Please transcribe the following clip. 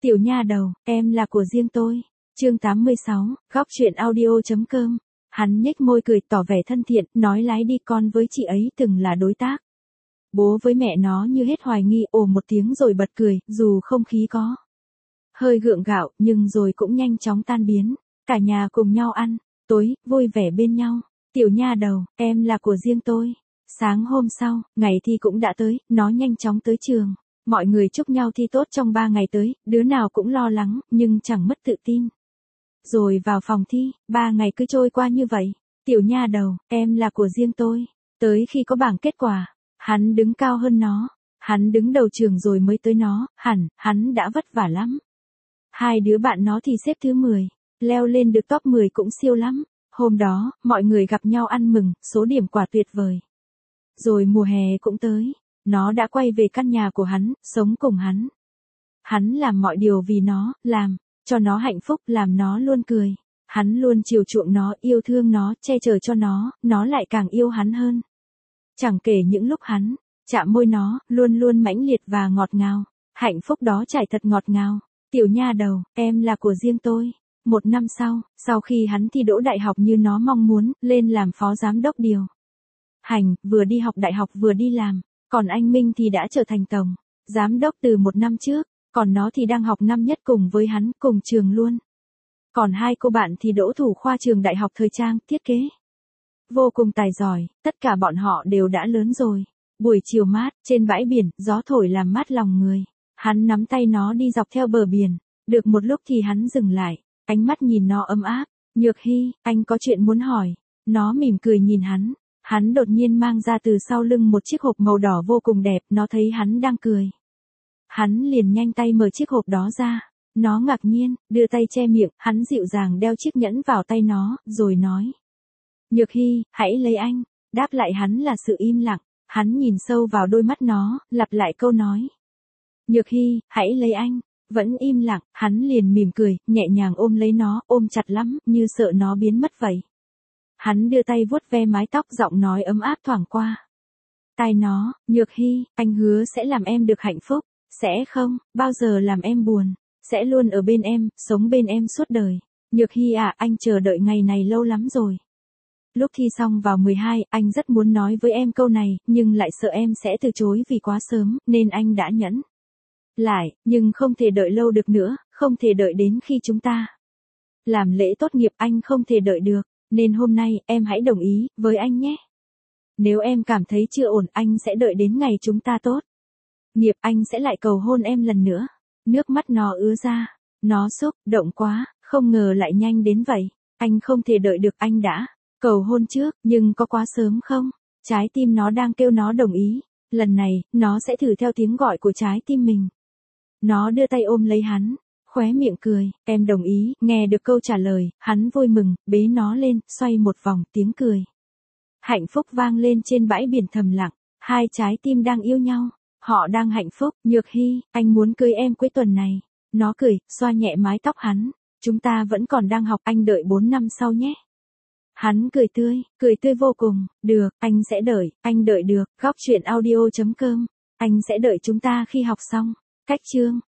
Tiểu nha đầu, em là của riêng tôi. Chương 86, góc truyện audio.com. Hắn nhếch môi cười tỏ vẻ thân thiện, nói lái đi, con với chị ấy từng là đối tác. Bố với mẹ nó như hết hoài nghi, ồ một tiếng rồi bật cười, dù không khí có hơi gượng gạo, nhưng rồi cũng nhanh chóng tan biến. Cả nhà cùng nhau ăn tối, vui vẻ bên nhau. Tiểu nha đầu, em là của riêng tôi. Sáng hôm sau, ngày thi cũng đã tới, nó nhanh chóng tới trường. Mọi người chúc nhau thi tốt trong 3 ngày tới, đứa nào cũng lo lắng, nhưng chẳng mất tự tin. Rồi vào phòng thi, 3 ngày cứ trôi qua như vậy. Tiểu nha đầu, em là của riêng tôi. Tới khi có bảng kết quả, hắn đứng cao hơn nó. Hắn đứng đầu trường rồi mới tới nó, hắn đã vất vả lắm. Hai đứa bạn nó thì xếp thứ 10, leo lên được top 10 cũng siêu lắm. Hôm đó, mọi người gặp nhau ăn mừng, số điểm quả tuyệt vời. Rồi mùa hè cũng tới, nó đã quay về căn nhà của hắn, sống cùng hắn. Hắn làm mọi điều vì nó, làm cho nó hạnh phúc, làm nó luôn cười. Hắn luôn chiều chuộng nó, yêu thương nó, che chở cho nó lại càng yêu hắn hơn. Chẳng kể những lúc hắn chạm môi nó, luôn luôn mãnh liệt và ngọt ngào. Hạnh phúc đó trải thật ngọt ngào. Tiểu nha đầu, em là của riêng tôi. 1 năm sau khi hắn thi đỗ đại học như nó mong muốn, lên làm phó giám đốc điều hành, vừa đi học đại học vừa đi làm. Còn anh Minh thì đã trở thành tổng giám đốc từ 1 năm trước, còn nó thì đang học năm nhất cùng với hắn, cùng trường luôn. Còn hai cô bạn thì đỗ thủ khoa trường đại học thời trang, thiết kế. Vô cùng tài giỏi, tất cả bọn họ đều đã lớn rồi. Buổi chiều mát, trên bãi biển, gió thổi làm mát lòng người. Hắn nắm tay nó đi dọc theo bờ biển. Được một lúc thì hắn dừng lại, ánh mắt nhìn nó ấm áp. Nhược Hy, anh có chuyện muốn hỏi. Nó mỉm cười nhìn hắn. Hắn đột nhiên mang ra từ sau lưng một chiếc hộp màu đỏ vô cùng đẹp, nó thấy hắn đang cười. Hắn liền nhanh tay mở chiếc hộp đó ra. Nó ngạc nhiên, đưa tay che miệng, hắn dịu dàng đeo chiếc nhẫn vào tay nó, rồi nói. Nhược Hy, hãy lấy anh. Đáp lại hắn là sự im lặng. Hắn nhìn sâu vào đôi mắt nó, lặp lại câu nói. Nhược Hy, hãy lấy anh. Vẫn im lặng, hắn liền mỉm cười, nhẹ nhàng ôm lấy nó, ôm chặt lắm, như sợ nó biến mất vậy. Hắn đưa tay vuốt ve mái tóc, giọng nói ấm áp thoảng qua tai nó. Nhược Hy, anh hứa sẽ làm em được hạnh phúc, sẽ không bao giờ làm em buồn, sẽ luôn ở bên em, sống bên em suốt đời. Nhược Hy à, anh chờ đợi ngày này lâu lắm rồi. Lúc thi xong vào 12, anh rất muốn nói với em câu này, nhưng lại sợ em sẽ từ chối vì quá sớm, nên anh đã nhẫn lại, nhưng không thể đợi lâu được nữa, không thể đợi đến khi chúng ta làm lễ tốt nghiệp, anh không thể đợi được, nên hôm nay, em hãy đồng ý với anh nhé. Nếu em cảm thấy chưa ổn, anh sẽ đợi đến ngày chúng ta tốt nghiệp, anh sẽ lại cầu hôn em lần nữa. Nước mắt nó ứa ra, nó xúc động quá, không ngờ lại nhanh đến vậy. Anh không thể đợi được, anh đã cầu hôn trước, nhưng có quá sớm không? Trái tim nó đang kêu nó đồng ý. Lần này, nó sẽ thử theo tiếng gọi của trái tim mình. Nó đưa tay ôm lấy hắn, khóe miệng cười, em đồng ý. Nghe được câu trả lời, hắn vui mừng, bế nó lên, xoay một vòng, tiếng cười hạnh phúc vang lên trên bãi biển thầm lặng. Hai trái tim đang yêu nhau, họ đang hạnh phúc. Nhược Hy, anh muốn cưới em cuối tuần này. Nó cười, xoa nhẹ mái tóc hắn. Chúng ta vẫn còn đang học, anh đợi 4 năm sau nhé. Hắn cười tươi vô cùng. Được, anh sẽ đợi, anh đợi được. Góc truyện audio.com. Anh sẽ đợi chúng ta khi học xong. Cách chương.